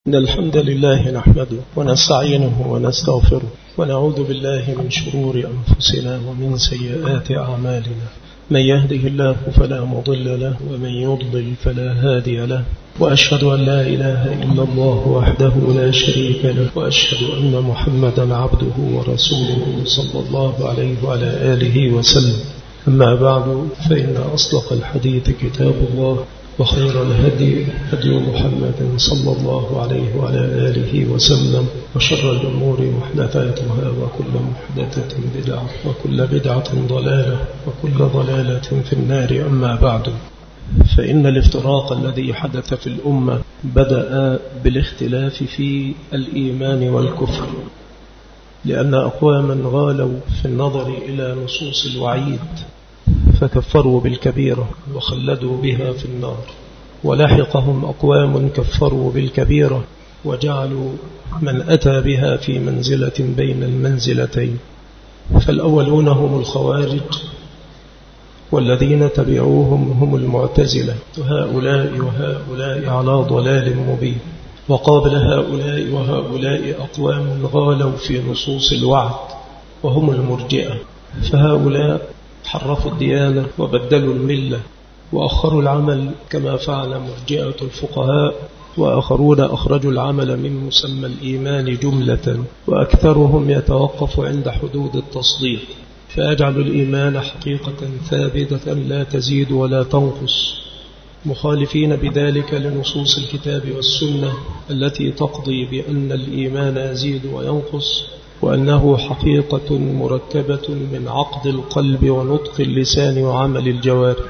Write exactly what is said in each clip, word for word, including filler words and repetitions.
إن الحمد لله نحمده ونستعينه ونستغفره ونعوذ بالله من شرور أنفسنا ومن سيئات أعمالنا. من يهده الله فلا مضل له ومن يضلل فلا هادي له، وأشهد أن لا إله إلا الله وحده لا شريك له، وأشهد أن محمدا عبده ورسوله صلى الله عليه وعلى آله وسلم. أما بعد، فإن أصدق الحديث كتاب الله، وخير الهدي هدي محمد صلى الله عليه وعلى آله وسلم، وشر الأمور محدثاتها، وكل محدثة بدعة، وكل بدعة ضلالة، وكل ضلالة في النار. أما بعد، فإن الافتراق الذي حدث في الأمة بدأ بالاختلاف في الإيمان والكفر، لأن أقواما غالوا في النظر إلى نصوص الوعيد فكفروا بالكبيرة وخلدوا بها في النار، ولحقهم أقوام كفروا بالكبيرة وجعلوا من أتى بها في منزلة بين المنزلتين. فالأولون هم الخوارج، والذين تبعوهم هم المعتزلة، وهؤلاء وهؤلاء على ضلال مبين. وقابل هؤلاء وهؤلاء أقوام غالوا في نصوص الوعد وهم المرجئة، فهؤلاء حرفوا الديانة وبدلوا الملة وأخروا العمل كما فعل مرجئة الفقهاء، وآخرون أخرجوا العمل من مسمى الإيمان جملة، وأكثرهم يتوقف عند حدود التصديق، فيجعل الإيمان حقيقة ثابتة لا تزيد ولا تنقص، مخالفين بذلك لنصوص الكتاب والسنة التي تقضي بأن الإيمان يزيد وينقص، وأنه حقيقة مركبة من عقد القلب ونطق اللسان وعمل الجوارح.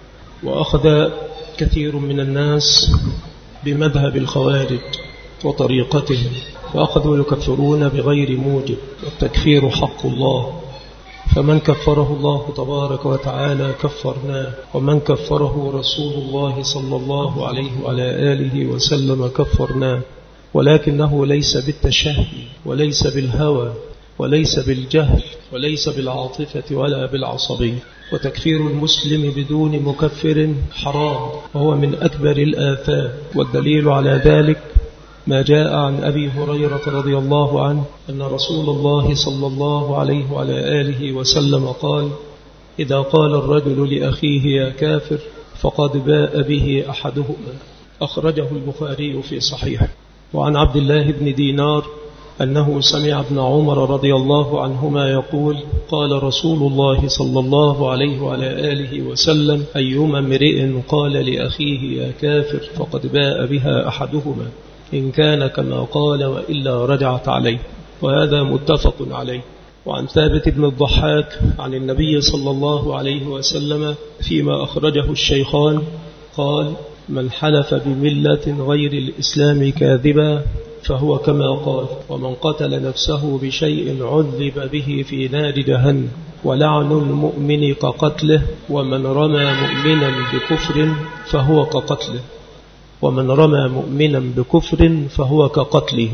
وأخذ كثير من الناس بمذهب الخوارج وطريقتهم، فأخذوا يكفرون بغير موجب، والتكفير حق الله، فمن كفره الله تبارك وتعالى كفرناه، ومن كفره رسول الله صلى الله عليه وعلى آله وسلم كفرناه، ولكنه ليس بالتشهي وليس بالهوى وليس بالجهل وليس بالعاطفة ولا بالعصبية. وتكفير المسلم بدون مكفر حرام، وهو من أكبر الآثام، والدليل على ذلك ما جاء عن أبي هريرة رضي الله عنه أن رسول الله صلى الله عليه وعلى آله وسلم قال: إذا قال الرجل لأخيه يا كافر فقد باء به أحدهما، أخرجه البخاري في صحيحه. وعن عبد الله بن دينار أنه سمع ابن عمر رضي الله عنهما يقول: قال رسول الله صلى الله عليه وعلى آله وسلم: أيما امرئ قال لأخيه يا كافر فقد باء بها أحدهما، إن كان كما قال وإلا رجعت عليه. وهذا متفق عليه. وعن ثابت بن الضحاك عن النبي صلى الله عليه وسلم فيما أخرجه الشيخان قال: من حلف بملة غير الإسلام كاذبا فهو كما قال، ومن قتل نفسه بشيء عذب به في نار جهنم، ولعن المؤمن كقتله، ومن رمى مؤمنا بكفر فهو كقتله، ومن رمى مؤمنا بكفر فهو كقتله.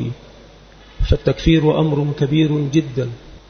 فالتكفير أمر كبير جدا،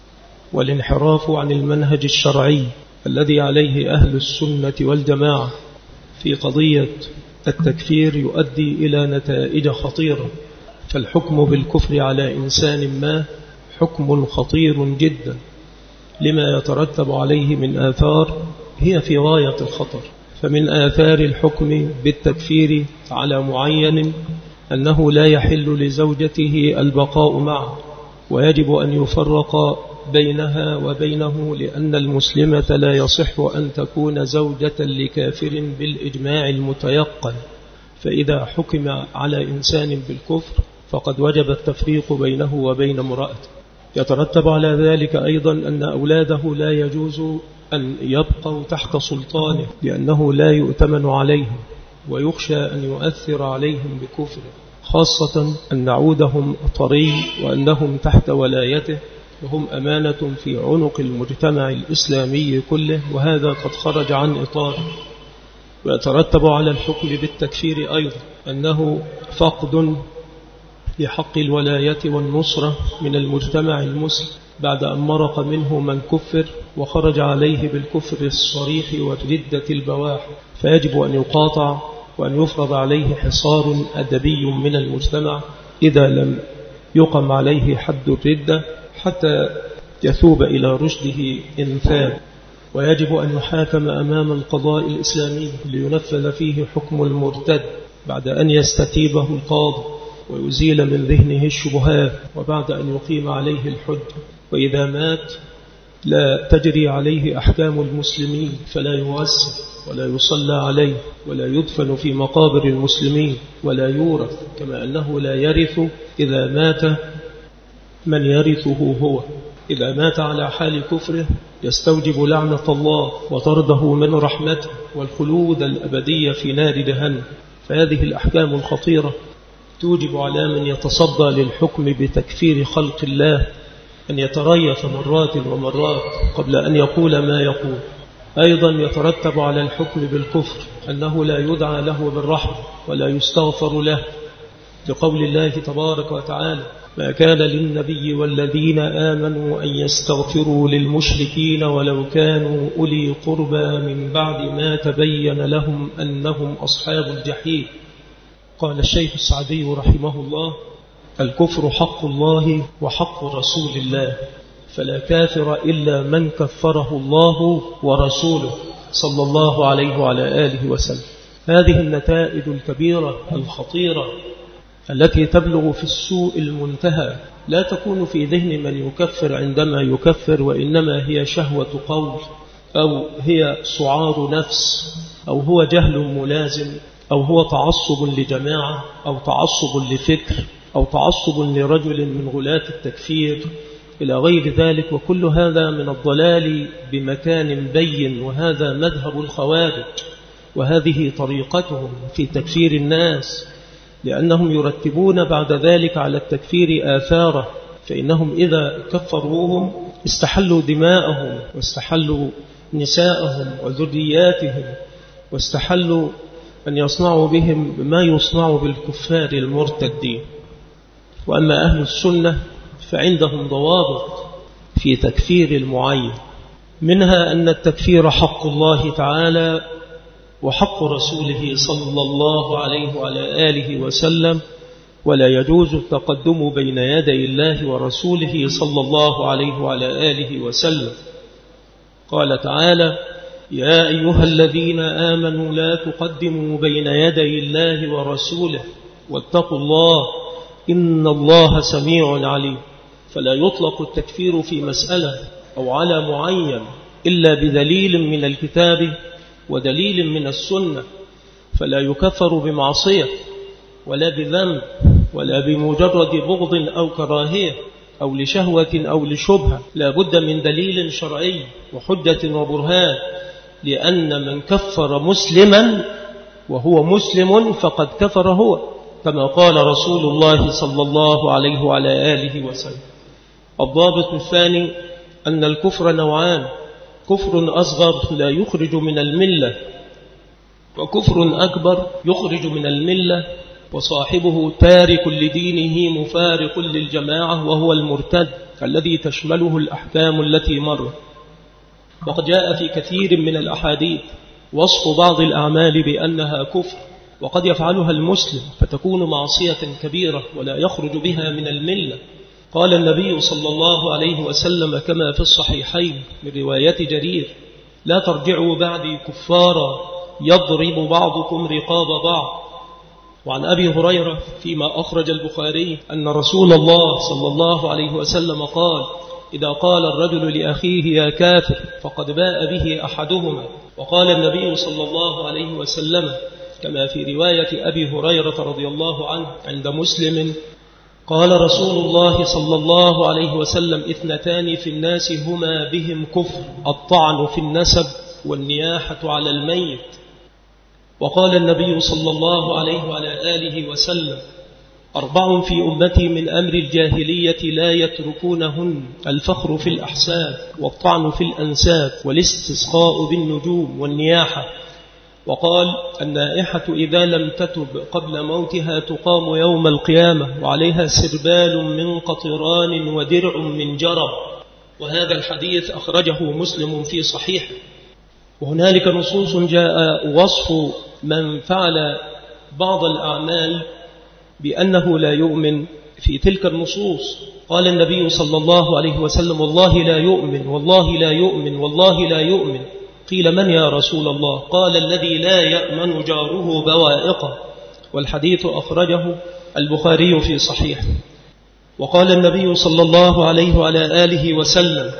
والانحراف عن المنهج الشرعي الذي عليه أهل السنة والجماعة في قضية التكفير يؤدي إلى نتائج خطيرة. فالحكم بالكفر على إنسان ما حكم خطير جدا، لما يترتب عليه من آثار هي في غاية الخطر. فمن آثار الحكم بالتكفير على معين أنه لا يحل لزوجته البقاء معه، ويجب أن يفرق بينها وبينه، لأن المسلمة لا يصح أن تكون زوجة لكافر بالإجماع المتيقن. فإذا حكم على إنسان بالكفر فقد وجب التفريق بينه وبين امرأته. يترتب على ذلك أيضا أن أولاده لا يجوز أن يبقوا تحت سلطانه، لأنه لا يؤتمن عليهم، ويخشى أن يؤثر عليهم بكفر، خاصة أن عودهم طري وأنهم تحت ولايته، وهم أمانة في عنق المجتمع الإسلامي كله، وهذا قد خرج عن إطاره. ويترتب على الحكم بالتكفير أيضا أنه فقد لحق الولاية والنصرة من المجتمع المسلم بعد أن مرق منه من كفر وخرج عليه بالكفر الصريح والردة البواح، فيجب أن يقاطع وأن يفرض عليه حصار أدبي من المجتمع إذا لم يقم عليه حد الردة حتى يثوب إلى رشده إن ثاب، ويجب أن يحاكم أمام القضاء الإسلامي لينفذ فيه حكم المرتد بعد أن يستتيبه القاضي ويزيل من ذهنه الشبهات، وبعد أن يقيم عليه الحج. وإذا مات لا تجري عليه أحكام المسلمين، فلا يوسع ولا يصلى عليه ولا يدفن في مقابر المسلمين ولا يورث، كما أنه لا يرث إذا مات من يرثه هو. إذا مات على حال كفره يستوجب لعنة الله وطرده من رحمته والخلود الأبدية في نار جهنم. فهذه الأحكام الخطيرة توجب على من يتصدى للحكم بتكفير خلق الله أن يتريث مرات ومرات قبل أن يقول ما يقول. أيضا يترتب على الحكم بالكفر أنه لا يدعى له بالرحمة ولا يستغفر له، لقول الله تبارك وتعالى: ما كان للنبي والذين آمنوا أن يستغفروا للمشركين ولو كانوا أولي قربى من بعد ما تبين لهم أنهم أصحاب الجحيم. قال الشيخ السعدي رحمه الله: الكفر حق الله وحق رسول الله، فلا كافر إلا من كفره الله ورسوله صلى الله عليه وعلى آله وسلم. هذه النتائج الكبيرة الخطيرة التي تبلغ في السوء المنتهى لا تكون في ذهن من يكفر عندما يكفر، وإنما هي شهوة قول، أو هي سعار نفس، أو هو جهل ملازم، أو هو تعصب لجماعة، أو تعصب لفكر، أو تعصب لرجل من غلاة التكفير إلى غير ذلك. وكل هذا من الضلال بمكان بين، وهذا مذهب الخوارج، وهذه طريقتهم في تكفير الناس، لأنهم يرتبون بعد ذلك على التكفير آثاره. فإنهم إذا كفروهم استحلوا دماءهم واستحلوا نساءهم وذرياتهم، واستحلوا أن يصنعوا بهم ما يصنع بالكفار المرتدين. وأما أهل السنة فعندهم ضوابط في تكفير المعين، منها أن التكفير حق الله تعالى وحق رسوله صلى الله عليه وعلى آله وسلم، ولا يجوز التقدم بين يدي الله ورسوله صلى الله عليه وعلى آله وسلم. قال تعالى: يا أيها الذين آمنوا لا تقدموا بين يدي الله ورسوله واتقوا الله إن الله سميع عليم. فلا يطلق التكفير في مسألة أو على معين إلا بدليل من الكتاب ودليل من السنة، فلا يكفر بمعصية ولا بذنب ولا بمجرد بغض أو كراهية أو لشهوة أو لشبهة، لا بد من دليل شرعي وحجة وبرهان، لأن من كفر مسلما وهو مسلم فقد كفر هو، كما قال رسول الله صلى الله عليه وعلى آله وسلم. الضابط الثاني أن الكفر نوعان: كفر أصغر لا يخرج من الملة، وكفر أكبر يخرج من الملة وصاحبه تارك لدينه مفارق للجماعة، وهو المرتد الذي تشمله الأحكام التي مرت. وقد جاء في كثير من الأحاديث وصف بعض الأعمال بأنها كفر، وقد يفعلها المسلم فتكون معصية كبيرة ولا يخرج بها من الملة. قال النبي صلى الله عليه وسلم كما في الصحيحين من رواية جرير: لا ترجعوا بعدي كفارا يضرب بعضكم رقاب بعض. وعن أبي هريرة فيما أخرج البخاري أن رسول الله صلى الله عليه وسلم قال: إذا قال الرجل لأخيه يا كافر فقد باء به أحدهما. وقال النبي صلى الله عليه وسلم كما في رواية أبي هريرة رضي الله عنه عند مسلم: قال رسول الله صلى الله عليه وسلم: اثنتان في الناس هما بهم كفر، الطعن في النسب والنياحة على الميت. وقال النبي صلى الله عليه وعلى آله وسلم: أربع في أمتي من أمر الجاهلية لا يتركونهن: الفخر في الأحساب، والطعن في الأنساب، والاستسقاء بالنجوم، والنياحة. وقال: النائحة إذا لم تتب قبل موتها تقام يوم القيامة وعليها سربال من قطران ودرع من جرب. وهذا الحديث أخرجه مسلم في صحيحه. وهنالك نصوص جاء وصف من فعل بعض الأعمال بأنه لا يؤمن في تلك النصوص. قال النبي صلى الله عليه وسلم: والله لا يؤمن، والله لا يؤمن، والله لا يؤمن. قيل: من يا رسول الله؟ قال: الذي لا يأمن جاره بوائقه. والحديث أخرجه البخاري في صحيحه. وقال النبي صلى الله عليه وعلى آله وسلم: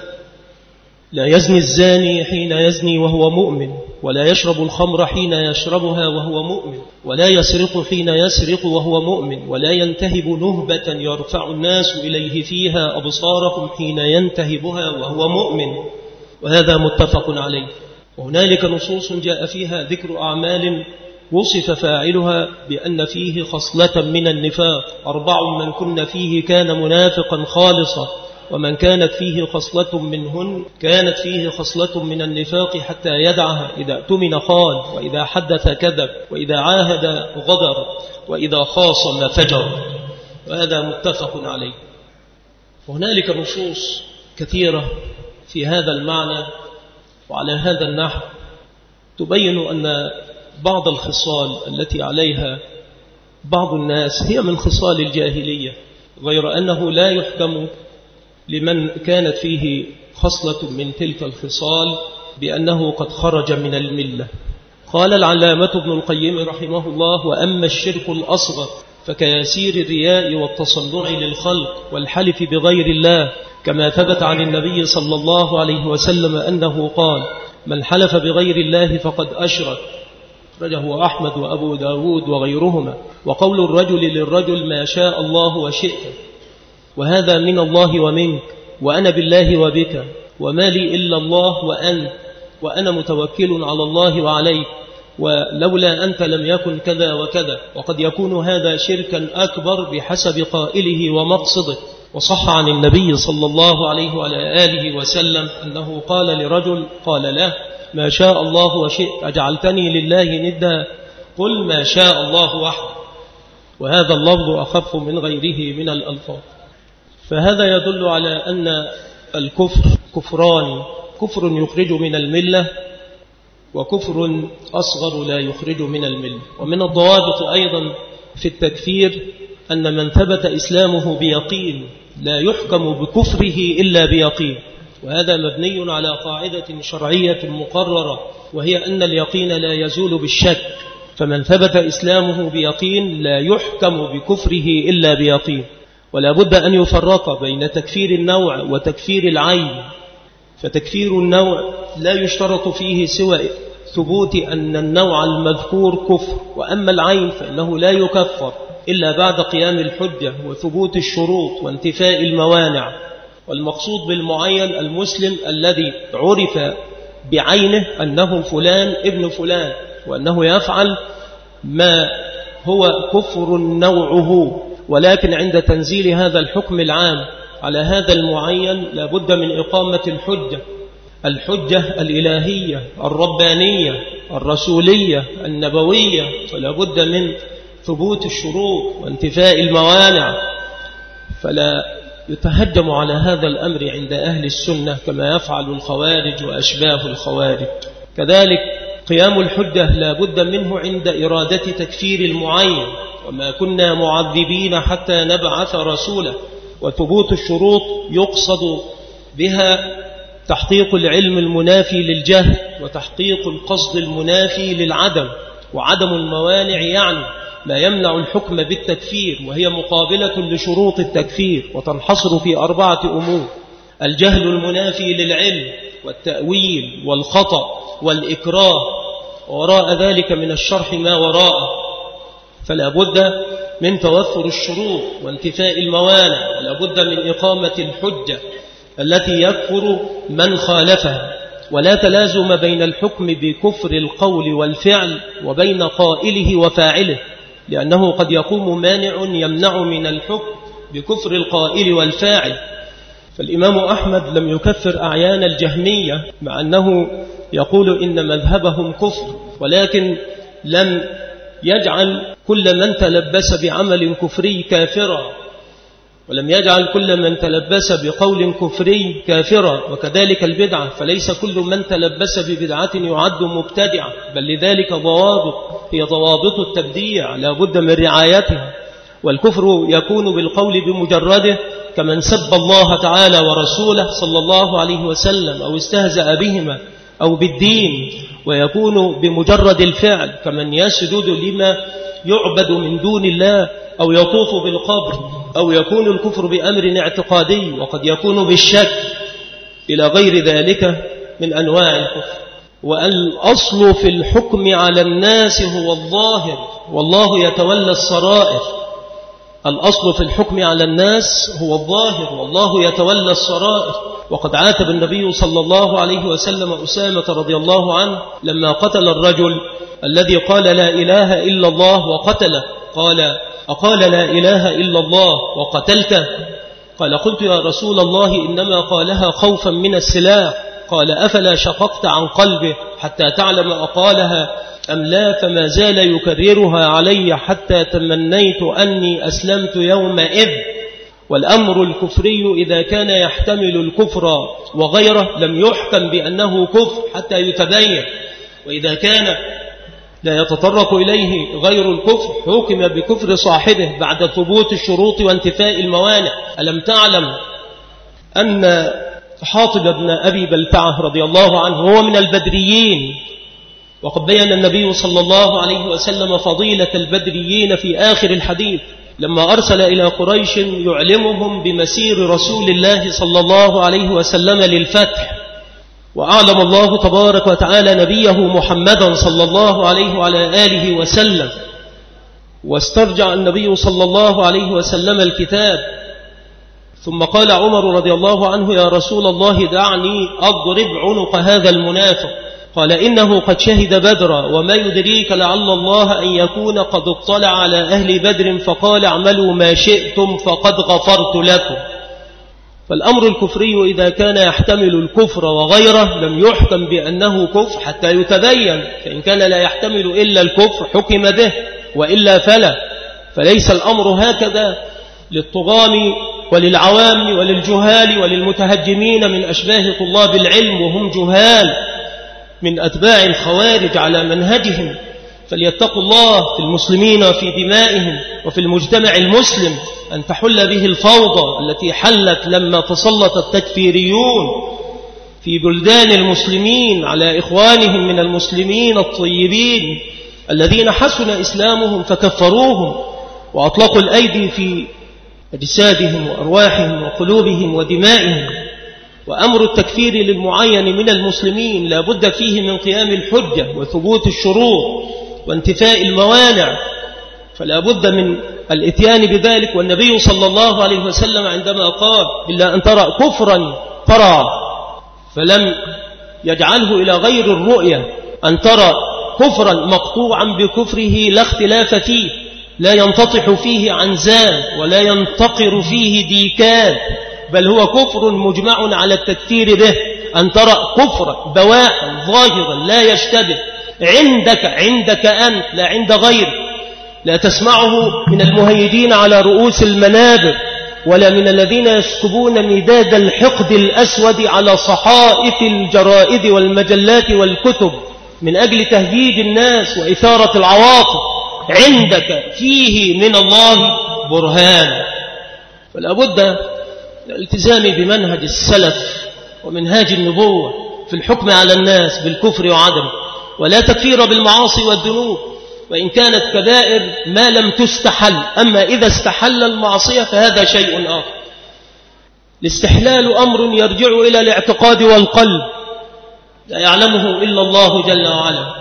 لا يزني الزاني حين يزني وهو مؤمن، ولا يشرب الخمر حين يشربها وهو مؤمن، ولا يسرق حين يسرق وهو مؤمن، ولا ينتهب نهبة يرفع الناس إليه فيها أبصارهم حين ينتهبها وهو مؤمن. وهذا متفق عليه. وهنالك نصوص جاء فيها ذكر أعمال وصف فاعلها بأن فيه خصلة من النفاق: أربع من كن فيه كان منافقا خالصا، ومن كانت فيه خصلة منهن كانت فيه خصلة من النفاق حتى يدعها: إذا اؤتمن خان، وإذا حدث كذب، وإذا عاهد غدر، وإذا خاصم فجر. وهذا متفق عليه. وهنالك نصوص كثيرة في هذا المعنى وعلى هذا النحو تبين أن بعض الخصال التي عليها بعض الناس هي من خصال الجاهلية، غير أنه لا يحكم لمن كانت فيه خصلة من تلك الخصال بأنه قد خرج من الملة. قال العلامة ابن القيم رحمه الله: وأما الشرك الأصغر فكيسير الرياء والتصنع للخلق والحلف بغير الله، كما ثبت عن النبي صلى الله عليه وسلم أنه قال: من حلف بغير الله فقد أشرك. أخرجه أحمد وأبو داود وغيرهما. وقول الرجل للرجل: ما شاء الله وشئت، وهذا من الله ومنك، وأنا بالله وبك، وما لي إلا الله وأنت، وأنا متوكل على الله وعليك، ولولا أنت لم يكن كذا وكذا. وقد يكون هذا شركا أكبر بحسب قائله ومقصده. وصح عن النبي صلى الله عليه وعلى آله وسلم أنه قال لرجل قال له: ما شاء الله وشئت، أجعلتني لله ندا؟ قل ما شاء الله وحده. وهذا اللفظ أخف من غيره من الألفاظ. فهذا يدل على أن الكفر كفران: كفر يخرج من الملة، وكفر أصغر لا يخرج من الملة. ومن الضوابط أيضا في التكفير أن من ثبت إسلامه بيقين لا يحكم بكفره إلا بيقين. وهذا مبني على قاعدة شرعية مقررة، وهي أن اليقين لا يزول بالشك. فمن ثبت إسلامه بيقين لا يحكم بكفره إلا بيقين. ولا بد أن يفرق بين تكفير النوع وتكفير العين. فتكفير النوع لا يشترط فيه سوى ثبوت أن النوع المذكور كفر، وأما العين فإنه لا يكفر إلا بعد قيام الحجة وثبوت الشروط وانتفاء الموانع. والمقصود بالمعين المسلم الذي عرف بعينه أنه فلان ابن فلان، وأنه يفعل ما هو كفر نوعه. ولكن عند تنزيل هذا الحكم العام على هذا المعين لا بد من إقامة الحجة، الحجة الإلهية الربانية الرسولية النبوية، ولا بد من ثبوت الشروط وانتفاء الموانع. فلا يتهجم على هذا الأمر عند أهل السنة كما يفعل الخوارج وأشباه الخوارج. كذلك قيام الحجة لا بد منه عند إرادة تكفير المعين: وما كنا معذبين حتى نبعث رسولا. وثبوت الشروط يقصد بها تحقيق العلم المنافي للجهل، وتحقيق القصد المنافي للعدم، وعدم الموانع يعني ما يمنع الحكم بالتكفير، وهي مقابلة لشروط التكفير، وتنحصر في أربعة أمور: الجهل المنافي للعلم، والتأويل، والخطأ، والإكراه، وراء ذلك من الشرح ما وراءه. فلا بد من توفر الشروط وانتفاء الموانع، ولا بد من إقامة الحجة التي يكفر من خالفها. ولا تلازم بين الحكم بكفر القول والفعل وبين قائله وفاعله، لأنه قد يقوم مانع يمنع من الحكم بكفر القائل والفاعل. فالإمام أحمد لم يكفر أعيان الجهمية مع أنه يقول إن مذهبهم كفر، ولكن لم يجعل كل من تلبس بعمل كفري كافرا، ولم يجعل كل من تلبس بقول كفري كافرا. وكذلك البدعة، فليس كل من تلبس ببدعة يعد مبتدعا، بل لذلك ضوابط، هي ضوابط التبديع لا بد من رعايتها. والكفر يكون بالقول بمجرده كمن سب الله تعالى ورسوله صلى الله عليه وسلم أو استهزأ بهما أو بالدين، ويكون بمجرد الفعل كمن يسجد لما يعبد من دون الله أو يطوف بالقبر، أو يكون الكفر بأمر اعتقادي، وقد يكون بالشك إلى غير ذلك من أنواع الكفر. والأصل في الحكم على الناس هو الظاهر، والله يتولى السرائر. الأصل في الحكم على الناس هو الظاهر، والله يتولى السرائر. وقد عاتب النبي صلى الله عليه وسلم أسامة رضي الله عنه لما قتل الرجل الذي قال لا إله إلا الله وقتله، قال أقال لا إله إلا الله وقتلته؟ قال قلت يا رسول الله إنما قالها خوفا من السلاح. قال أفلا شققت عن قلبه حتى تعلم أقالها أم لا؟ فما زال يكررها علي حتى تمنيت أني أسلمت يومئذ. والأمر الكفري إذا كان يحتمل الكفر وغيره لم يحكم بأنه كفر حتى يتبين، وإذا كان لا يتطرق إليه غير الكفر حكم بكفر صاحبه بعد ثبوت الشروط وانتفاء الموانع. ألم تعلم أن حاطب بن أبي بلتعة رضي الله عنه هو من البدريين، وقد بين النبي صلى الله عليه وسلم فضيلة البدريين في آخر الحديث لما أرسل إلى قريش يعلمهم بمسير رسول الله صلى الله عليه وسلم للفتح. وأعلم الله تبارك وتعالى نبيه محمدا صلى الله عليه وعلى آله وسلم، واسترجع النبي صلى الله عليه وسلم الكتاب. ثم قال عمر رضي الله عنه يا رسول الله دعني أضرب عنق هذا المنافق. قال إنه قد شهد بدرا، وما يدريك لعل الله أن يكون قد اطلع على أهل بدر فقال اعملوا ما شئتم فقد غفرت لكم. فالأمر الكفري إذا كان يحتمل الكفر وغيره لم يحكم بأنه كفر حتى يتبين، فإن كان لا يحتمل إلا الكفر حكم به، وإلا فلا. فليس الأمر هكذا للطغام وللعوام وللجهال وللمتهجمين من أشباه طلاب العلم وهم جهال من أتباع الخوارج على منهجهم. فليتقوا الله في المسلمين وفي دمائهم وفي المجتمع المسلم أن تحل به الفوضى التي حلت لما تسلط التكفيريون في بلدان المسلمين على إخوانهم من المسلمين الطيبين الذين حسن إسلامهم فكفروهم وأطلقوا الأيدي في أجسادهم وأرواحهم وقلوبهم ودمائهم. وأمر التكفير للمعين من المسلمين لا بد فيه من قيام الحجة وثبوت الشروط وانتفاء الموانع، فلا بد من الاتيان بذلك. والنبي صلى الله عليه وسلم عندما قال إلا أن ترى كفرا ترى، فلم يجعله إلى غير الرؤية، أن ترى كفرا مقطوعا بكفره لا اختلاف فيه، لا ينتطح فيه عنزان ولا ينتقر فيه ديكان، بل هو كفر مجمع على التكفير به. أن ترى كفرا بواحا ظاهرا لا يشتبه عندك عندك أنت لا عند غيرك، لا تسمعه من المهيدين على رؤوس المنابر ولا من الذين يسكبون مداد الحقد الأسود على صحائف الجرائد والمجلات والكتب من أجل تهييج الناس وإثارة العواطف. عندك فيه من الله برهان. فلا بد الالتزام بمنهج السلف ومنهاج النبوة في الحكم على الناس بالكفر وعدم، ولا تكفير بالمعاصي والذنوب وإن كانت كبائر ما لم تستحل. أما إذا استحل المعصية فهذا شيء آخر. الاستحلال أمر يرجع إلى الاعتقاد والقلب لا يعلمه إلا الله جل وعلا،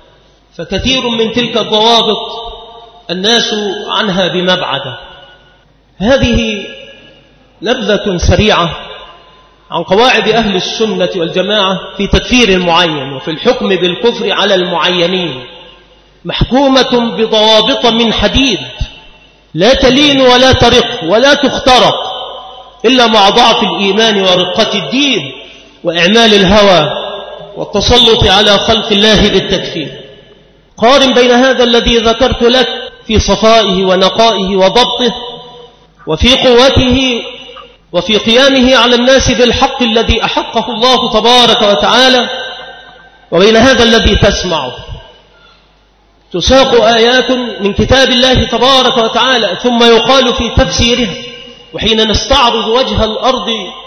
فكثير من تلك الضوابط الناس عنها بمبعدة. هذه نبذة سريعة عن قواعد أهل السنة والجماعة في تكفير المعين وفي الحكم بالكفر على المعينين، محكومة بضوابط من حديد لا تلين ولا ترق ولا تخترق إلا مع ضعف الإيمان ورقة الدين وإعمال الهوى والتسلط على خلق الله بالتكفير. قارن بين هذا الذي ذكرت لك في صفائه ونقائه وضبطه وفي قوته وفي قيامه على الناس بالحق الذي أحقه الله تبارك وتعالى، وبين هذا الذي تسمعه. تساق آيات من كتاب الله تبارك وتعالى ثم يقال في تفسيرها، وحين نستعرض وجه الأرض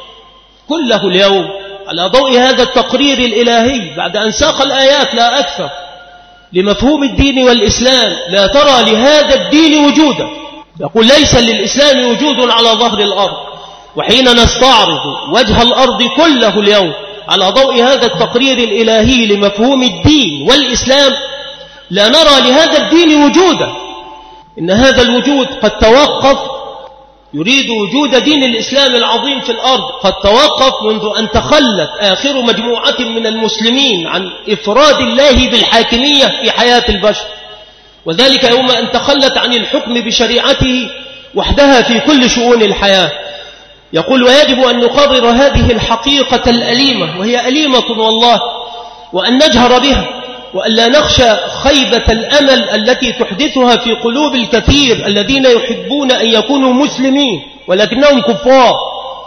كله اليوم على ضوء هذا التقرير الإلهي بعد أن ساق الآيات لا أكثر لمفهوم الدين والإسلام، لا ترى لهذا الدين وجودا، يقول ليس للإسلام وجود على ظهر الأرض. وحين نستعرض وجه الأرض كله اليوم على ضوء هذا التقرير الإلهي لمفهوم الدين والإسلام لا نرى لهذا الدين وجودا، إن هذا الوجود قد توقف، يريد وجود دين الإسلام العظيم في الأرض، قد توقف منذ أن تخلت آخر مجموعة من المسلمين عن إفراد الله بالحاكمية في حياة البشر، وذلك يوم أن تخلت عن الحكم بشريعته وحدها في كل شؤون الحياة. يقول ويجب أن نقرر هذه الحقيقة الأليمة، وهي أليمة والله، وأن نجهر بها، وأن لا نخشى خيبة الأمل التي تحدثها في قلوب الكثير الذين يحبون أن يكونوا مسلمين ولكنهم كفار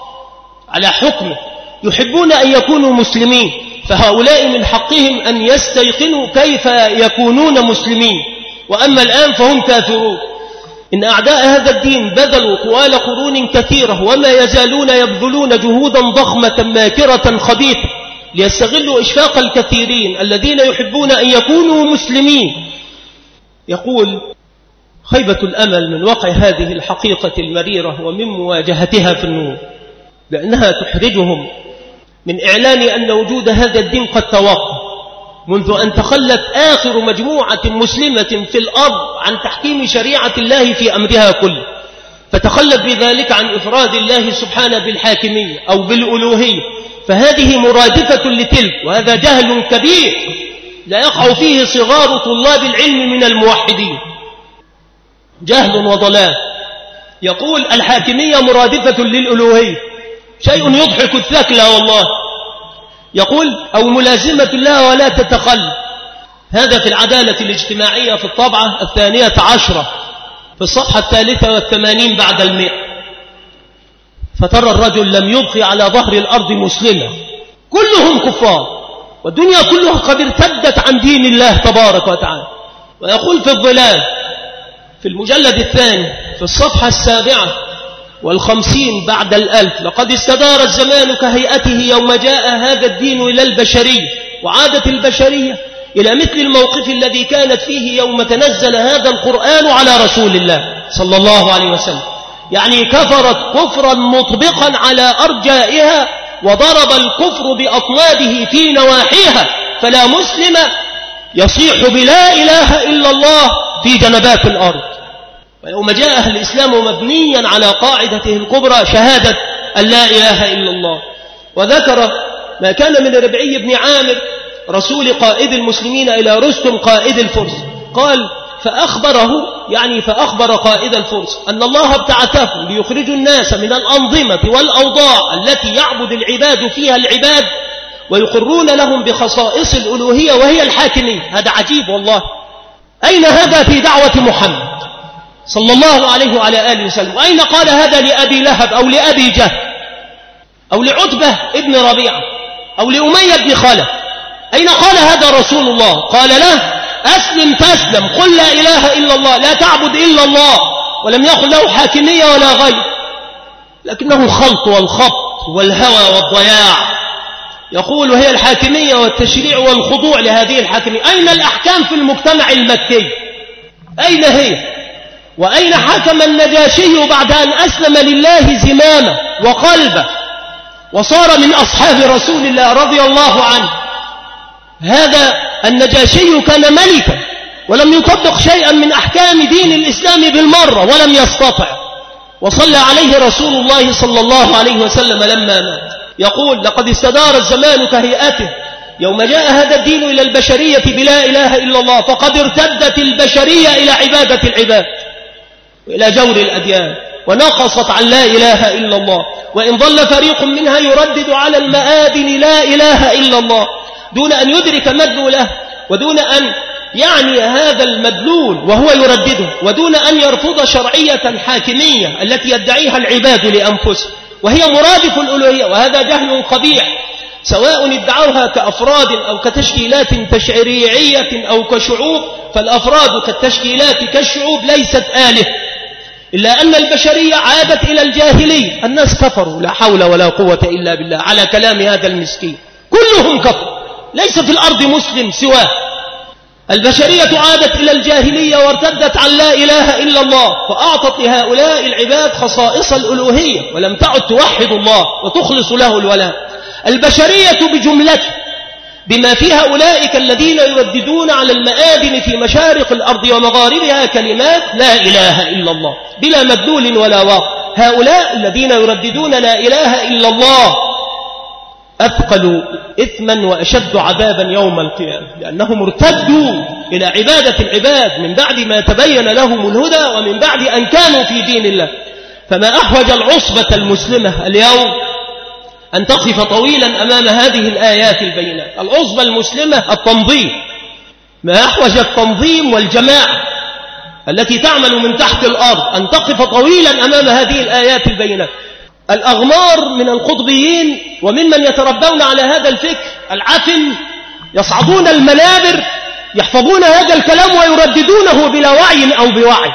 على حكمه، يحبون أن يكونوا مسلمين، فهؤلاء من حقهم أن يستيقنوا كيف يكونون مسلمين، وأما الآن فهم كافرون. إن أعداء هذا الدين بذلوا طوال قرون كثيرة وما يزالون يبذلون جهودا ضخمة ماكرة خبيثة ليستغلوا إشفاق الكثيرين الذين يحبون أن يكونوا مسلمين. يقول خيبة الأمل من وقع هذه الحقيقة المريرة ومن مواجهتها في النور، لأنها تحرجهم من إعلان أن وجود هذا الدين قد توقف منذ أن تخلت آخر مجموعة مسلمة في الأرض عن تحكيم شريعة الله في أمرها كله، فتخلت بذلك عن إفراد الله سبحانه بالحاكمية أو بالألوهية، فهذه مرادفة لتلك، وهذا جهل كبير لا يقع فيه صغار طلاب العلم من الموحدين، جهل وضلال. يقول الحاكمية مرادفة للألوهية، شيء يضحك الثكلى والله. يقول أو ملازمة الله ولا تتخلى، هذا في العدالة الاجتماعية في الطبعة الثانية عشرة في الصفحة الثالثة والثمانين بعد المئة. فترى الرجل لم يبقي على ظهر الأرض مسلما، كلهم كفار، والدنيا كلها قد ارتدت عن دين الله تبارك وتعالى. ويقول في الظلال في المجلد الثاني في الصفحة السابعة والخمسين بعد الألف: لقد استدار الزمان كهيئته يوم جاء هذا الدين إلى البشرية، وعادت البشرية إلى مثل الموقف الذي كانت فيه يوم تنزل هذا القرآن على رسول الله صلى الله عليه وسلم، يعني كفرت كفرا مطبقا على أرجائها، وضرب الكفر بأطنابه في نواحيها، فلا مسلم يصيح بلا إله إلا الله في جنبات الأرض. ويوم جاء الإسلام مبنيا على قاعدته الكبرى شهادة أن لا إله إلا الله. وذكر ما كان من ربعي بن عامر رسول قائد المسلمين إلى رستم قائد الفرس، قال فأخبره يعني فأخبر قائد الفرس أن الله ابتعثه ليخرجوا الناس من الأنظمة والأوضاع التي يعبد العباد فيها العباد ويقرون لهم بخصائص الألوهية وهي الحاكمية. هذا عجيب والله. أين هذا في دعوة محمد صلى الله عليه وعلى آله وسلم؟ وأين قال هذا لأبي لهب أو لأبي جهل أو لعتبة ابن ربيعة أو لأمية بن خلف؟ أين قال هذا رسول الله؟ قال له أسلم تسلم، قل لا إله إلا الله، لا تعبد إلا الله، ولم يقل له حاكمية ولا غير، لكنه خلط والخبط والهوى والضياع. يقول وهي الحاكمية والتشريع والخضوع لهذه الحاكمية. أين الأحكام في المجتمع المكي؟ أين هي؟ وأين حكم النجاشي بعد أن أسلم لله زمامه وقلبه وصار من أصحاب رسول الله رضي الله عنه؟ هذا النجاشي كان ملكا ولم يطبق شيئا من أحكام دين الإسلام بالمرة ولم يستطع، وصلى عليه رسول الله صلى الله عليه وسلم لما مات. يقول لقد استدار الزمان كهيئته يوم جاء هذا الدين إلى البشرية بلا إله إلا الله، فقد ارتدت البشرية إلى عبادة العباد وإلى جور الأديان ونقصت عن لا إله إلا الله، وإن ظل فريق منها يردد على المآذن لا إله إلا الله دون أن يدرك مدلوله، ودون أن يعني هذا المدلول وهو يردده، ودون أن يرفض شرعية حاكمية التي يدعيها العباد لأنفسهم وهي مرادف الألوهية، وهذا جهل قبيح سواء ادعوها كأفراد أو كتشكيلات تشريعية أو كشعوب، فالأفراد كالتشكيلات كالشعوب ليست آلهة، إلا أن البشرية عادت إلى الجاهلية. الناس كفروا لا حول ولا قوة إلا بالله على كلام هذا المسكين، كلهم كفروا، ليس في الأرض مسلم سواه. البشرية عادت إلى الجاهلية وارتدت عن لا إله إلا الله، فأعطت لهؤلاء العباد خصائص الألوهية ولم تعد توحد الله وتخلص له الولاء. البشرية بجملته بما فيها أولئك الذين يرددون على المآذن في مشارق الأرض ومغاربها كلمات لا إله إلا الله بلا مدلول ولا واقع. هؤلاء الذين يرددون لا إله إلا الله أثقل إثما وأشد عذابا يوم القيامة، لأنهم ارتدوا إلى عبادة العباد من بعد ما تبين لهم الهدى ومن بعد أن كانوا في دين الله. فما أحوج العصبة المسلمة اليوم أن تقف طويلا أمام هذه الآيات البينات. العصبة المسلمة التنظيم، ما أحوج التنظيم والجماعة التي تعمل من تحت الأرض أن تقف طويلا أمام هذه الآيات البينات. الأغمار من القطبيين وممن يتربون على هذا الفكر العفن يصعدون المنابر يحفظون هذا الكلام ويرددونه بلا وعي أو بوعي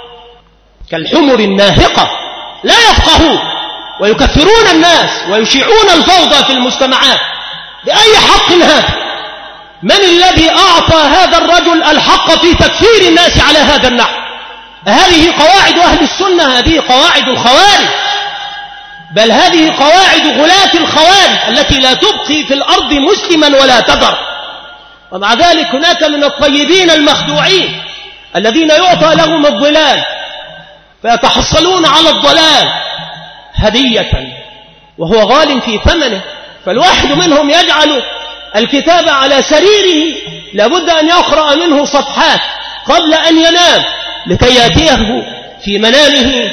كالحمر الناهقة، لا يفقهون ويكثرون الناس ويشيعون الفوضى في المجتمعات. بأي حق هذا؟ من الذي أعطى هذا الرجل الحق في تكفير الناس على هذا النحو؟ هذه قواعد أهل السنة، هذه قواعد الخوارج، بل هذه قواعد غلاة الخوارج التي لا تبقي في الأرض مسلما ولا تذر. ومع ذلك هناك من الطيبين المخدوعين الذين يعطى لهم الضلال فيتحصلون على الضلال هدية وهو غال في ثمنه. فالواحد منهم يجعل الكتاب على سريره لابد أن يقرأ منه صفحات قبل أن ينام لكي يأتيه في منامه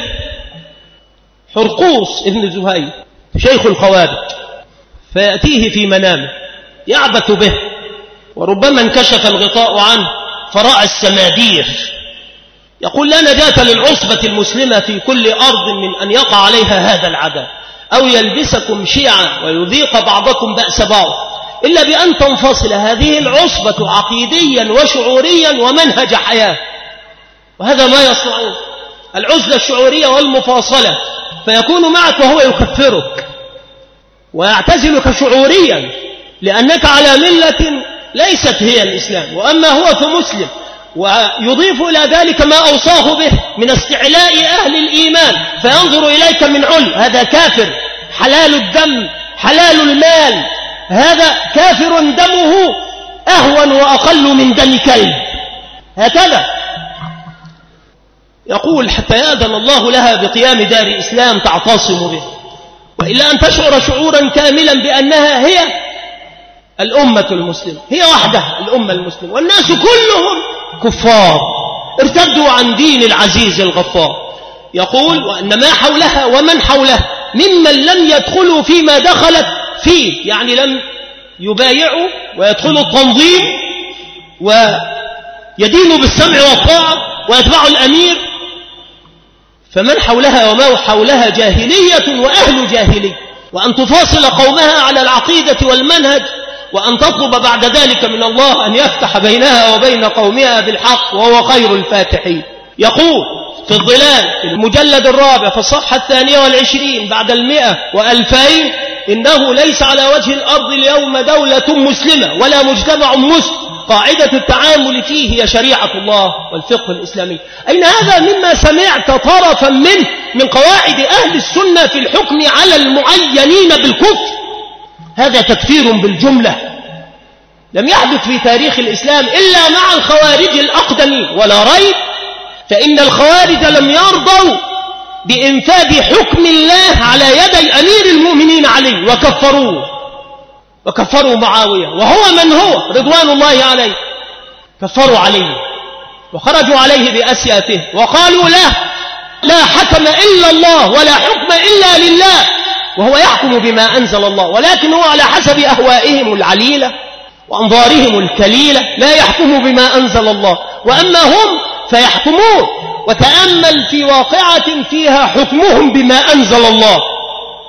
حرقوس ابن زهير شيخ الخوارج، فيأتيه في منامه يعبث به، وربما انكشف الغطاء عنه فرأى السمادير. يقول لا نجاة للعصبة المسلمة في كل أرض من أن يقع عليها هذا العذاب أو يلبسكم شيعا ويذيق بعضكم بأس بعض، إلا بأن تنفصل هذه العصبة عقيديا وشعوريا ومنهج حياة. وهذا ما يصنعون، العزلة الشعورية والمفاصلة، فيكون معك وهو يكفرك ويعتزلك شعوريا لأنك على ملة ليست هي الإسلام، وأما هو فمسلم، ويضيف إلى ذلك ما أوصاه به من استعلاء أهل الإيمان فينظر إليك من علو، هذا كافر حلال الدم حلال المال، هذا كافر دمه أهون وأقل من دم كلب. هكذا يقول حتى يأذن الله لها بقيام دار إسلام تعتصم به، وإلا أن تشعر شعورا كاملا بأنها هي الأمة المسلمة، هي وحدها الأمة المسلمة، والناس كلهم كفار ارتدوا عن دين العزيز الغفار. يقول وأن ما حولها ومن حولها ممن لم يدخلوا فيما دخلت فيه، يعني لم يبايعوا ويدخلوا التنظيم ويدينوا بالسمع والطاعة ويتبعوا الأمير، فمن حولها وما حولها جاهلية وأهل جاهلية. وأن تفاصل قومها على العقيدة والمنهج، وأن تطلب بعد ذلك من الله أن يفتح بينها وبين قومها بالحق وهو خير الفاتحين. يقول في الظلال المجلد الرابع في الصفحة الثانية والعشرين بعد المئة وألفين: إنه ليس على وجه الأرض اليوم دولة مسلمة ولا مجتمع مسلم قاعدة التعامل فيه هي شريعة الله والفقه الإسلامي. أين هذا مما سمعت طرفا منه من قواعد أهل السنة في الحكم على المعينين بالكفر؟ هذا تكفير بالجملة لم يحدث في تاريخ الإسلام إلا مع الخوارج الأقدمين، ولا ريب فإن الخوارج لم يرضوا بإنفاذ حكم الله على يدي أمير المؤمنين علي وكفروه وكفروا معاوية وهو من هو رضوان الله عليه، كفروا عليه وخرجوا عليه بأسياته وقالوا له لا حكم إلا الله ولا حكم إلا لله، وهو يحكم بما أنزل الله، ولكن هو على حسب أهوائهم العليلة وأنظارهم الكليلة لا يحكم بما أنزل الله، وأما هم فيحكمون. وتأمل في واقعة فيها حكمهم بما أنزل الله،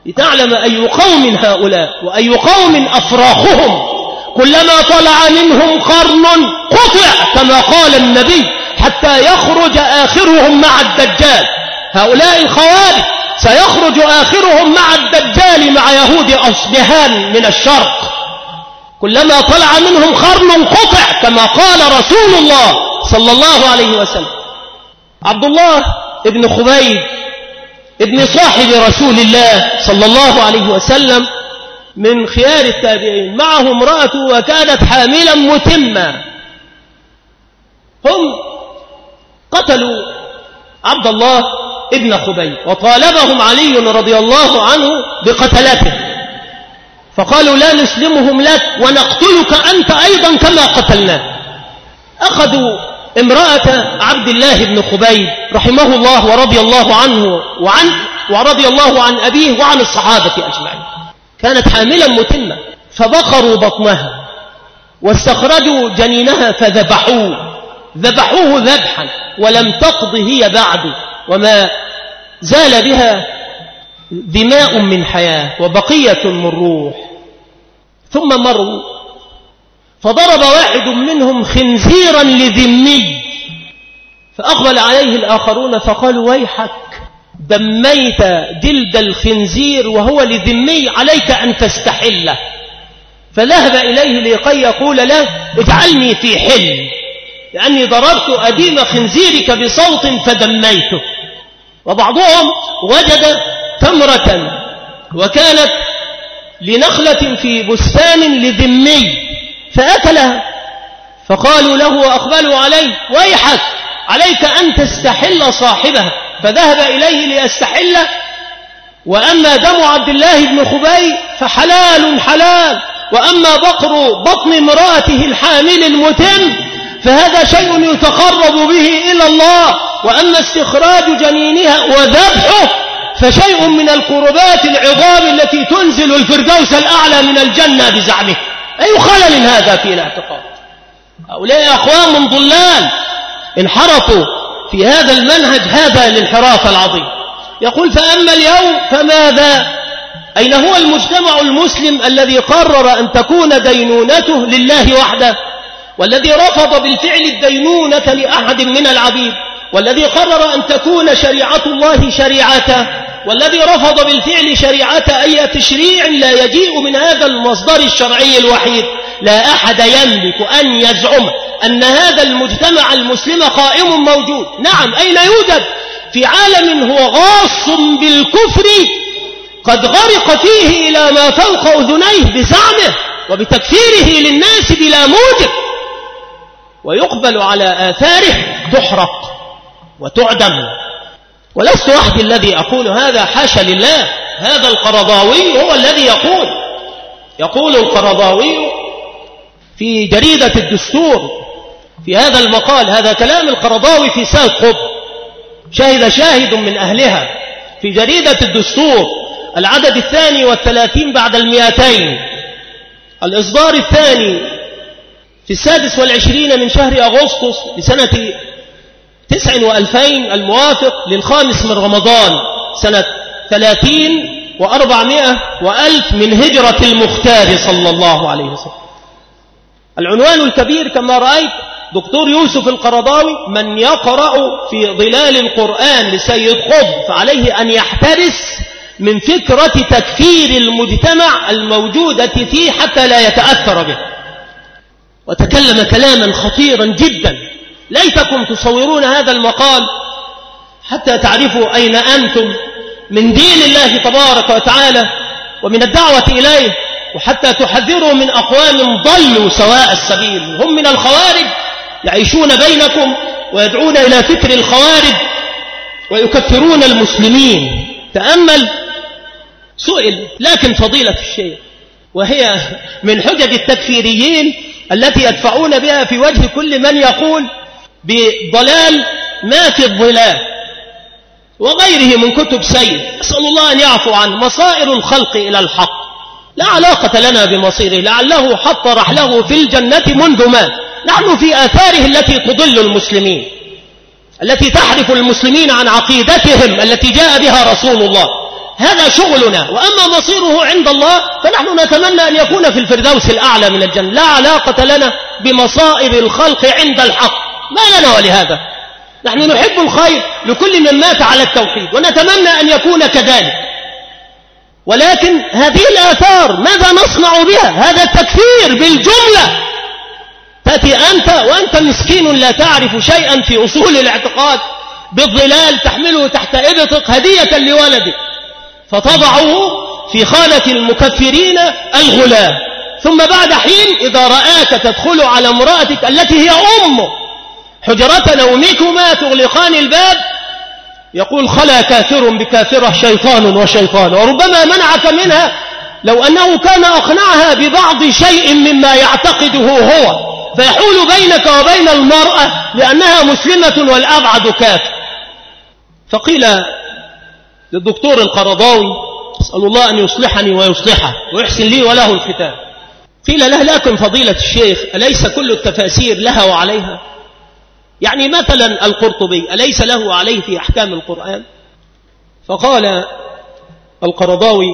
لتعلم أي قوم هؤلاء وأي قوم أفراخهم، كلما طلع منهم قرن قطع كما قال النبي حتى يخرج آخرهم مع الدجال. هؤلاء الخوارج سيخرج آخرهم مع الدجال مع يهود أصبهان من الشرق، كلما طلع منهم قرن قطع كما قال رسول الله صلى الله عليه وسلم. عبد الله ابن خبيب ابن صاحب رسول الله صلى الله عليه وسلم من خيار التابعين، معه امرأته وكانت حاملا متمة. هم قتلوا عبد الله ابن خبيب وطالبهم علي رضي الله عنه بقتلته، فقالوا لا نسلمهم لك ونقتلك أنت أيضا كما قتلناه. أخذوا امرأة عبد الله بن خبيب رحمه الله ورضي الله عنه وعن ورضي الله عن أبيه وعن الصحابة أجمعين، كانت حاملا متمة، فبقروا بطنها واستخرجوا جنينها فذبحوه ذبحوه ذبحا ولم تقض هي بعد، وما زال بها دماء من حياة وبقية من روح. ثم مروا فضرب واحد منهم خنزيرا لذمي، فأقبل عليه الآخرون فقالوا ويحك دميت جلد الخنزير وهو لذمي، عليك أن تستحله. فذهب إليه لكي يقول له اجعلني في حل، لأني ضربت أديم خنزيرك بصوت فدميته. وبعضهم وجد تمرة وكانت لنخلة في بستان لذمي فأكلها، فقالوا له وأقبلوا عليه ويحك عليك أن تستحل صاحبها، فذهب إليه ليستحله. وأما دم عبد الله بن خبيب فحلال حلال، وأما بقر بطن امرأته الحامل المتم فهذا شيء يتقرب به إلى الله، وأما استخراج جنينها وذبحه فشيء من القربات العظام التي تنزل الفردوس الأعلى من الجنة بزعمه. أي خلل هذا في الاعتقاد؟ هؤلاء أقوام ضلال انحرفوا في هذا المنهج، هذا الانحراف العظيم. يقول فأما اليوم فماذا؟ أين هو المجتمع المسلم الذي قرر أن تكون دينونته لله وحده، والذي رفض بالفعل الدينونة لأحد من العبيد، والذي قرر أن تكون شريعة الله شريعته، والذي رفض بالفعل شريعة أي تشريع لا يجيء من هذا المصدر الشرعي الوحيد؟ لا أحد يملك أن يزعم أن هذا المجتمع المسلم قائم موجود. نعم، أين يوجد؟ في عالم هو غاص بالكفر قد غرق فيه إلى ما فوق أذنيه بزعمه وبتكفيره للناس بلا موجب، ويقبل على آثاره تحرق وتعدم. ولست وحدي الذي أقول هذا، حاشا لله، هذا القرضاوي هو الذي يقول يقول القرضاوي في جريدة الدستور في هذا المقال، هذا كلام القرضاوي في ساق قطب، شهد شاهد من أهلها في جريدة الدستور العدد الثاني والثلاثين بعد المئتين، الإصدار الثاني في السادس والعشرين من شهر أغسطس لسنة تسع وألفين الموافق للخامس من رمضان سنة ثلاثين وأربعمائة وألف من هجرة المختار صلى الله عليه وسلم. العنوان الكبير كما رأيت دكتور يوسف القرضاوي: من يقرأ في ظلال القرآن لسيد قطب فعليه أن يحترس من فكرة تكفير المجتمع الموجودة فيه حتى لا يتأثر به. وتكلم كلاما خطيرا جدا، ليتكم تصورون هذا المقال حتى تعرفوا أين أنتم من دين الله تبارك وتعالى ومن الدعوة إليه، وحتى تحذروا من أقوام ضلوا سواء السبيل، هم من الخوارج يعيشون بينكم ويدعون إلى فكر الخوارج ويكفرون المسلمين. تأمل. سئل لكن فضيلة الشيخ، وهي من حجج التكفيريين التي يدفعون بها في وجه كل من يقول بضلال ما في الظلال وغيره من كتب سيد، أسأل الله أن يعفو عنه، مصائر الخلق إلى الحق لا علاقة لنا بمصيره، لعله حط رحله في الجنة منذ ما نحن في آثاره التي تضل المسلمين، التي تحرف المسلمين عن عقيدتهم التي جاء بها رسول الله هذا شغلنا، وأما مصيره عند الله فنحن نتمنى أن يكون في الفردوس الأعلى من الجنة. لا علاقة لنا بمصائر الخلق عند الحق، ما لنا ولهذا. نحن نحب الخير لكل من مات على التوحيد ونتمنى أن يكون كذلك، ولكن هذه الآثار ماذا نصنع بها؟ هذا التكفير بالجملة. تأتي أنت وأنت مسكين لا تعرف شيئا في أصول الاعتقاد بالظلال تحمله تحت إبطك هدية لولدك، فتضعه في خانة المكفرين الغلام، ثم بعد حين إذا رآك تدخل على امرأتك التي هي أمه حجرة نومكما تغلقان الباب، يقول خلا كافر بكافرة شيطان وشيطان، وربما منعك منها لو أنه كان أقنعها ببعض شيء مما يعتقده هو، فيحول بينك وبين المرأة لأنها مسلمة والأبعد كافر. فقيل للدكتور القرضاوي أسأل الله أن يصلحني ويصلحه ويحسن لي وله الختام، قيل له لكن فضيلة الشيخ أليس كل التفاسير لها وعليها؟ يعني مثلا القرطبي أليس له وعليه في أحكام القرآن؟ فقال القرضاوي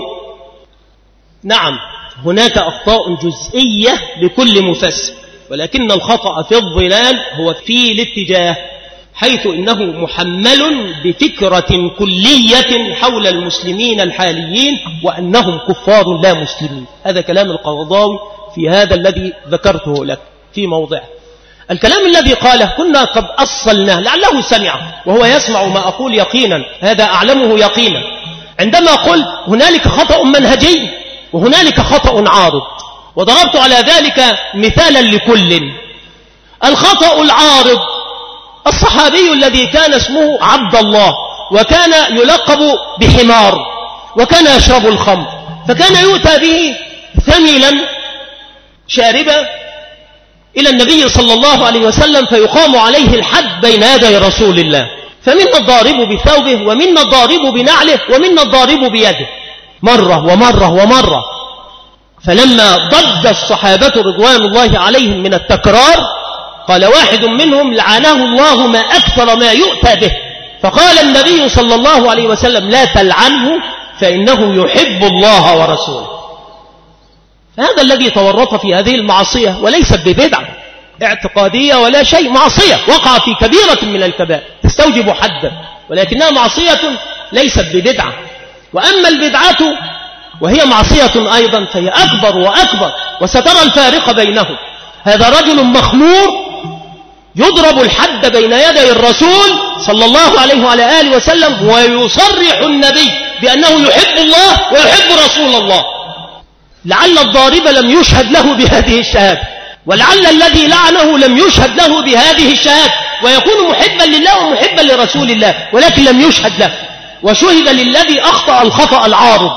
نعم هناك أخطاء جزئية لكل مفسر، ولكن الخطأ في الظلال هو في الاتجاه، حيث إنه محمل بفكرة كلية حول المسلمين الحاليين وأنهم كفار لا مسلمين. هذا كلام القرضاوي في هذا الذي ذكرته لك في موضعه. الكلام الذي قاله كنا قد أصلناه لعله سمع، وهو يسمع ما أقول يقينا، هذا أعلمه يقينا، عندما قل هنالك خطأ منهجي وهنالك خطأ عارض، وضربت على ذلك مثالا لكل. الخطأ العارض الصحابي الذي كان اسمه عبد الله وكان يلقب بحمار وكان يشرب الخمر، فكان يؤتى به ثملا شاربا إلى النبي صلى الله عليه وسلم فيقام عليه الحد بين يدي رسول الله، فمنا الضارب بثوبه ومنا الضارب بنعله ومنا الضارب بيده، مرة ومرة ومرة. فلما ضد الصحابة رضوان الله عليهم من التكرار قال واحد منهم لعنه الله ما أكثر ما يؤتى به، فقال النبي صلى الله عليه وسلم لا تلعنه فإنه يحب الله ورسوله. فهذا الذي تورط في هذه المعصية وليست ببدعة اعتقادية ولا شيء، معصية وقع في كبيرة من الكبائر تستوجب حدا، ولكنها معصية ليست ببدعة. وأما البدعة وهي معصية أيضا فهي أكبر وأكبر، وسترى الفارق بينهم. هذا رجل مخمور يضرب الحد بين يدي الرسول صلى الله عليه وعلى آله وسلم، ويصرح النبي بأنه يحب الله ويحب رسول الله. لعل الضارب لم يشهد له بهذه الشهادة، ولعل الذي لعنه لم يشهد له بهذه الشهادة، ويكون محبا لله ومحبا لرسول الله، ولكن لم يشهد له، وشهد للذي أخطأ الخطأ العارض.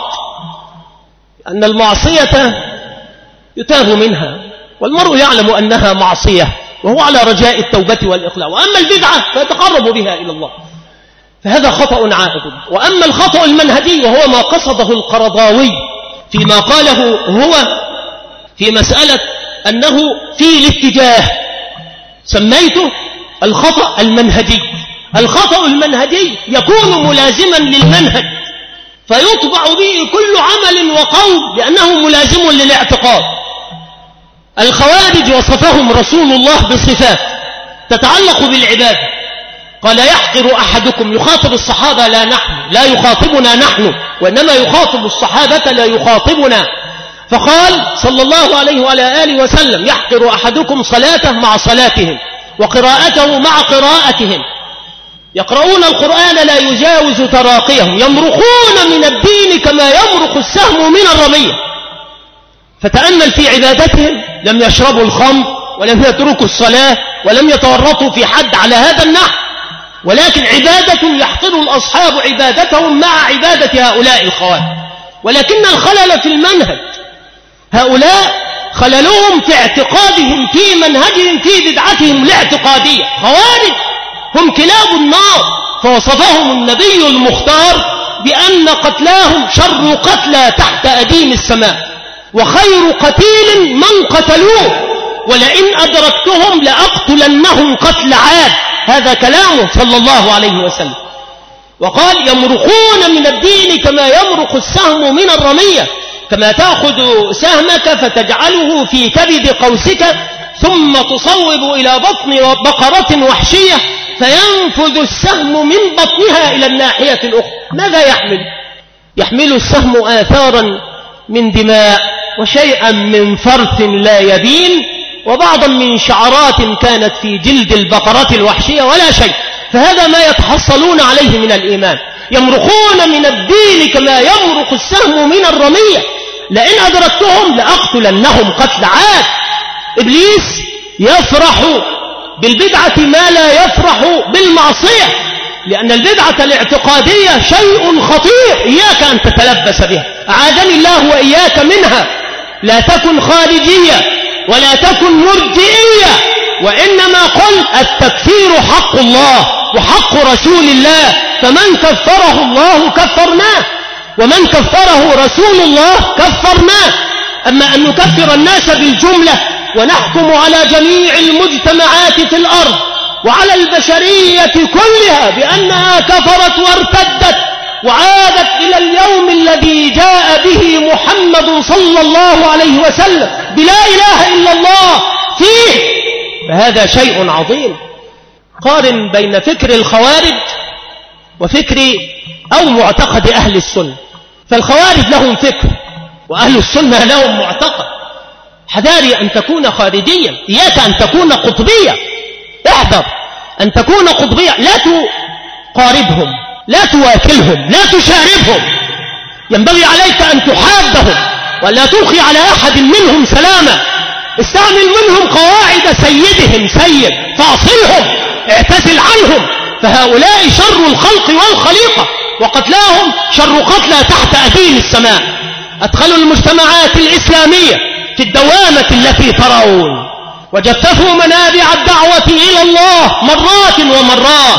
أن المعصية يتاب منها والمرء يعلم أنها معصية وهو على رجاء التوبة والإقلاع، وأما البدعة فيتقرب بها إلى الله، فهذا خطأ عائد. وأما الخطأ المنهجي وهو ما قصده القرضاوي فيما قاله هو في مسألة أنه في الاتجاه، سميته الخطأ المنهجي. الخطأ المنهجي يكون ملازما للمنهج فيطبع به كل عمل وقول لأنه ملازم للاعتقاد. الخوارج وصفهم رسول الله بصفات تتعلق بالعبادة، قال يحقر أحدكم، يخاطب الصحابة لا نحن، لا يخاطبنا نحن، وإنما يخاطب الصحابة لا يخاطبنا. فقال صلى الله عليه وعلى آله وسلم يحقر أحدكم صلاته مع صلاتهم وقراءته مع قراءتهم، يقرؤون القرآن لا يجاوز تراقيهم، يمرقون من الدين كما يمرق السهم من الرمية. فتأمل في عبادتهم، لم يشربوا الخمر ولم يتركوا الصلاة ولم يتورطوا في حد على هذا النحو، ولكن عبادة يحقر الأصحاب عبادتهم مع عبادة هؤلاء الخوارج. ولكن الخلل في المنهج، هؤلاء خللهم في اعتقادهم في منهجهم في بدعتهم الاعتقادية. خوارج هم كلاب النار، فوصفهم النبي المختار بأن قتلاهم شر قتلى تحت أديم السماء، وخير قتيل من قتلوه، ولئن أدركتهم لأقتلنهم قتل عاد. هذا كلامه صلى الله عليه وسلم. وقال يمرقون من الدين كما يمرق السهم من الرمية، كما تأخذ سهمك فتجعله في كبد قوسك ثم تصوب إلى بطن بقرة وحشية فينفذ السهم من بطنها إلى الناحية الأخرى. ماذا يحمل؟ يحمل السهم آثارا من دماء وشيئا من فرث لا يبين وبعضا من شعرات كانت في جلد البقرة الوحشية ولا شيء. فهذا ما يتحصلون عليه من الإيمان. يمرقون من الدين كما يمرق السهم من الرمية، لئن أدركتهم لأقتلنهم قتل عاد. إبليس يفرح بالبدعة ما لا يفرح بالمعصية، لأن البدعة الاعتقادية شيء خطير إياك أن تتلبس بها، أعاذني الله وإياك منها. لا تكن خارجية ولا تكن مرجئية، وإنما قل التكفير حق الله وحق رسول الله، فمن كفره الله كفرناه ومن كفره رسول الله كفرناه. أما أن نكفر الناس بالجملة ونحكم على جميع المجتمعات في الأرض وعلى البشرية كلها بأنها كفرت وارتدت وعادت إلى اليوم الذي جاء به محمد صلى الله عليه وسلم بلا إله إلا الله فيه، فهذا شيء عظيم. قارن بين فكر الخوارج وفكر أو معتقد أهل السنة. فالخوارج لهم فكر وأهل السنة لهم معتقد. حذاري أن تكون خارجيا، إياك أن تكون قطبيا، احذر أن تكون قطبيا. لا تقاربهم، لا تواكلهم، لا تشاربهم. ينبغي عليك أن تحابهم ولا تلقي على أحد منهم سلاما. استعمل منهم قواعد سيدهم سيد، فاصلهم، اعتزل عنهم، فهؤلاء شر الخلق والخليقة، وقتلاهم شر قتلى تحت أديم السماء. أدخلوا المجتمعات الإسلامية في الدوامة التي ترون، وجففوا منابع الدعوة إلى الله مرات ومرات،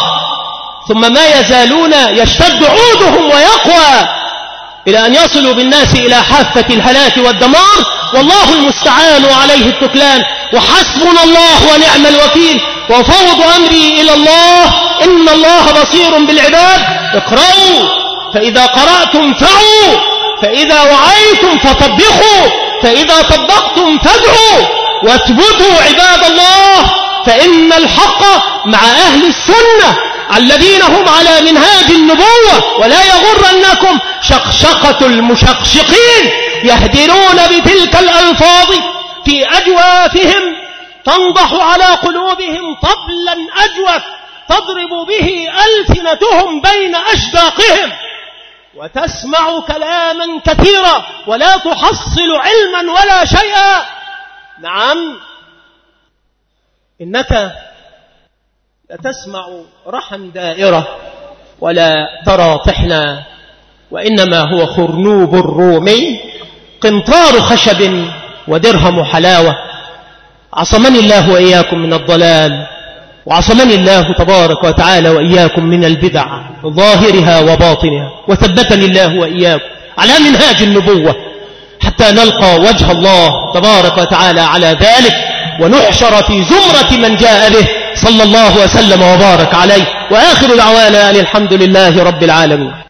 ثم ما يزالون يشتد عودهم ويقوى إلى أن يصلوا بالناس إلى حافة الهلاك والدمار. والله المستعان وعليه التكلان، وحسبنا الله ونعم الوكيل، وفوض أمري إلى الله، إن الله بصير بالعباد. اقرأوا فإذا قرأتم فعوا، فإذا وعيتم فطبقوا، فإذا طبقتم فادعوا، واثبتوا عباد الله، فإن الحق مع أهل السنة الذين هم على منهاج النبوة. ولا يغرنكم شقشقة المشقشقين يهدرون بتلك الألفاظ في أجوافهم تنضح على قلوبهم طبلا أجوف تضرب به ألسنتهم بين أشداقهم، وتسمع كلاما كثيرا ولا تحصل علما ولا شيئا. نعم، إنك لتسمع رحا دائرة ولا ترى طحنا، وإنما هو خرنوب الرومي، قنطار خشب ودرهم حلاوة. عصمني الله وإياكم من الضلال، وعصمني الله تبارك وتعالى وإياكم من البدع ظاهرها وباطنها، وثبتني الله وإياكم على منهاج النبوة حتى نلقى وجه الله تبارك وتعالى على ذلك، ونحشر في زمرة من جاء به صلى الله وسلم وبارك عليه. وآخر دعوانا أن الحمد لله رب العالمين.